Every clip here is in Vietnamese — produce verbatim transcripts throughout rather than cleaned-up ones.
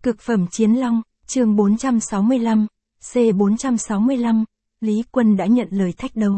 Cực phẩm chiến long, chương bốn trăm sáu mươi lăm, C bốn trăm sáu mươi lăm, Lý Quân đã nhận lời thách đấu.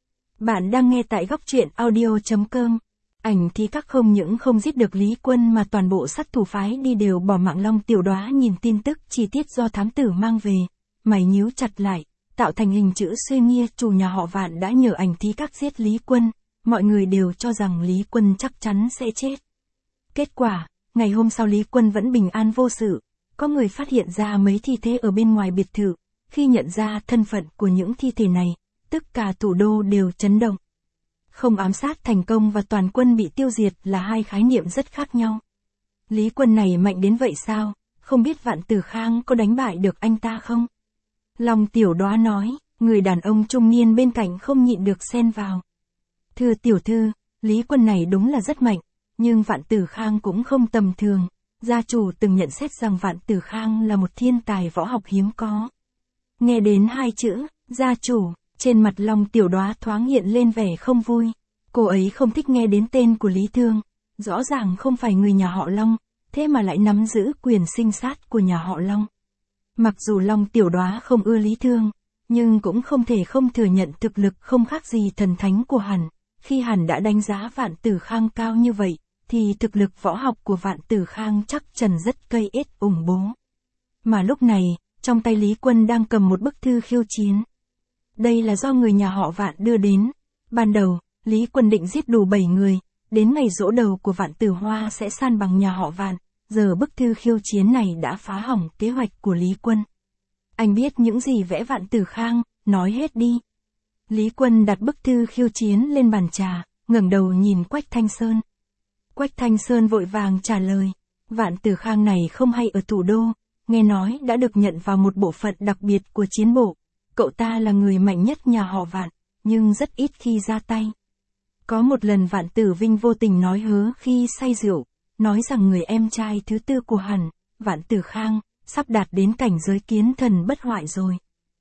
Bạn đang nghe tại góc truyện audio chấm com. Ảnh thì các không những không giết được Lý Quân mà toàn bộ sát thủ phái đi đều bỏ mạng. Long Tiểu Đoá nhìn tin tức chi tiết do thám tử mang về, mày nhíu chặt lại, tạo thành hình chữ suy nghĩa. Chủ nhà họ Vạn đã nhờ ảnh thí các giết Lý Quân, mọi người đều cho rằng Lý Quân chắc chắn sẽ chết. Kết quả, ngày hôm sau Lý Quân vẫn bình an vô sự. Có người phát hiện ra mấy thi thể ở bên ngoài biệt thự, khi nhận ra thân phận của những thi thể này, tất cả thủ đô đều chấn động. Không ám sát thành công và toàn quân bị tiêu diệt là hai khái niệm rất khác nhau. Lý Quân này mạnh đến vậy sao, không biết Vạn Tử Khang có đánh bại được anh ta không? Long Tiểu Đoá nói, người đàn ông trung niên bên cạnh không nhịn được xen vào. Thưa tiểu thư, Lý Quân này đúng là rất mạnh, nhưng Vạn Tử Khang cũng không tầm thường. Gia chủ từng nhận xét rằng Vạn Tử Khang là một thiên tài võ học hiếm có. Nghe đến hai chữ, gia chủ, trên mặt Long Tiểu Đoá thoáng hiện lên vẻ không vui. Cô ấy không thích nghe đến tên của Lý Thương. Rõ ràng không phải người nhà họ Long, thế mà lại nắm giữ quyền sinh sát của nhà họ Long. Mặc dù Long Tiểu Đoá không ưa Lý Thương, nhưng cũng không thể không thừa nhận thực lực không khác gì thần thánh của hắn. Khi hắn đã đánh giá Vạn Tử Khang cao như vậy, thì thực lực võ học của Vạn Tử Khang chắc chắn rất cây ết ủng bố. Mà lúc này, trong tay Lý Quân đang cầm một bức thư khiêu chiến. Đây là do người nhà họ Vạn đưa đến. Ban đầu, Lý Quân định giết đủ bảy người, đến ngày giỗ đầu của Vạn Tử Hoa sẽ san bằng nhà họ Vạn. Giờ bức thư khiêu chiến này đã phá hỏng kế hoạch của Lý Quân. Anh biết những gì vẽ Vạn Tử Khang, nói hết đi. Lý Quân đặt bức thư khiêu chiến lên bàn trà, ngẩng đầu nhìn Quách Thanh Sơn. Quách Thanh Sơn vội vàng trả lời, Vạn Tử Khang này không hay ở thủ đô, nghe nói đã được nhận vào một bộ phận đặc biệt của chiến bộ. Cậu ta là người mạnh nhất nhà họ Vạn, nhưng rất ít khi ra tay. Có một lần Vạn Tử Vinh vô tình nói hớ khi say rượu, nói rằng người em trai thứ tư của hắn, Vạn Tử Khang, sắp đạt đến cảnh giới kiến thần bất hoại rồi.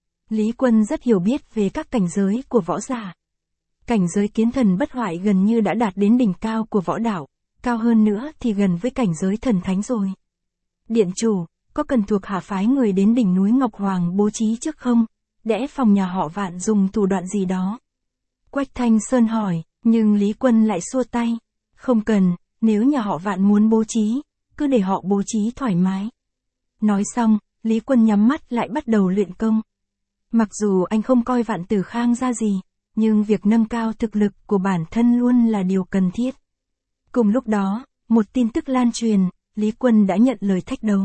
Lý Quân rất hiểu biết về các cảnh giới của võ giả. Cảnh giới kiến thần bất hoại gần như đã đạt đến đỉnh cao của võ đạo, cao hơn nữa thì gần với cảnh giới thần thánh rồi. Điện chủ, có cần thuộc hạ phái người đến đỉnh núi Ngọc Hoàng bố trí trước không? Để phòng nhà họ Vạn dùng thủ đoạn gì đó. Quách Thanh Sơn hỏi, nhưng Lý Quân lại xua tay. Không cần, nếu nhà họ Vạn muốn bố trí, cứ để họ bố trí thoải mái. Nói xong, Lý Quân nhắm mắt lại bắt đầu luyện công. Mặc dù anh không coi Vạn Tử Khang ra gì, nhưng việc nâng cao thực lực của bản thân luôn là điều cần thiết. Cùng lúc đó, một tin tức lan truyền, Lý Quân đã nhận lời thách đấu.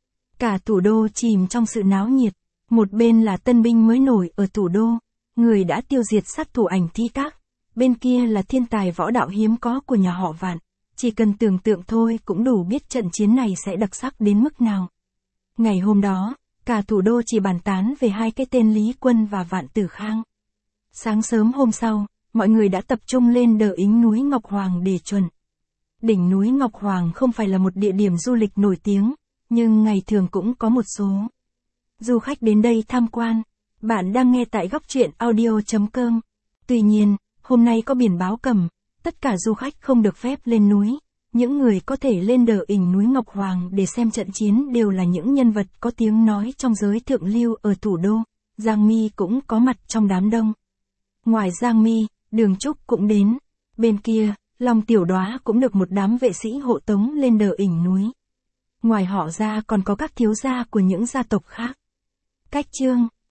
Cả thủ đô chìm trong sự náo nhiệt, một bên là tân binh mới nổi ở thủ đô, người đã tiêu diệt sát thủ Ảnh Thi Các, bên kia là thiên tài võ đạo hiếm có của nhà họ Vạn, chỉ cần tưởng tượng thôi cũng đủ biết trận chiến này sẽ đặc sắc đến mức nào. Ngày hôm đó, cả thủ đô chỉ bàn tán về hai cái tên Lý Quân và Vạn Tử Khang. Sáng sớm hôm sau, mọi người đã tập trung lên đờ ính núi Ngọc Hoàng để chuẩn. Đỉnh núi Ngọc Hoàng không phải là một địa điểm du lịch nổi tiếng, nhưng ngày thường cũng có một số du khách đến đây tham quan. Bạn đang nghe tại góc truyện audio chấm com. Tuy nhiên, hôm nay có biển báo cấm, tất cả du khách không được phép lên núi. Những người có thể lên đờ ỉnh núi Ngọc Hoàng để xem trận chiến đều là những nhân vật có tiếng nói trong giới thượng lưu ở thủ đô. Giang Mi cũng có mặt trong đám đông. Ngoài Giang Mi, Đường Trúc cũng đến. Bên kia, Long Tiểu Đoá cũng được một đám vệ sĩ hộ tống lên đờ ỉnh núi. Ngoài họ ra còn có các thiếu gia của những gia tộc khác. Cách chương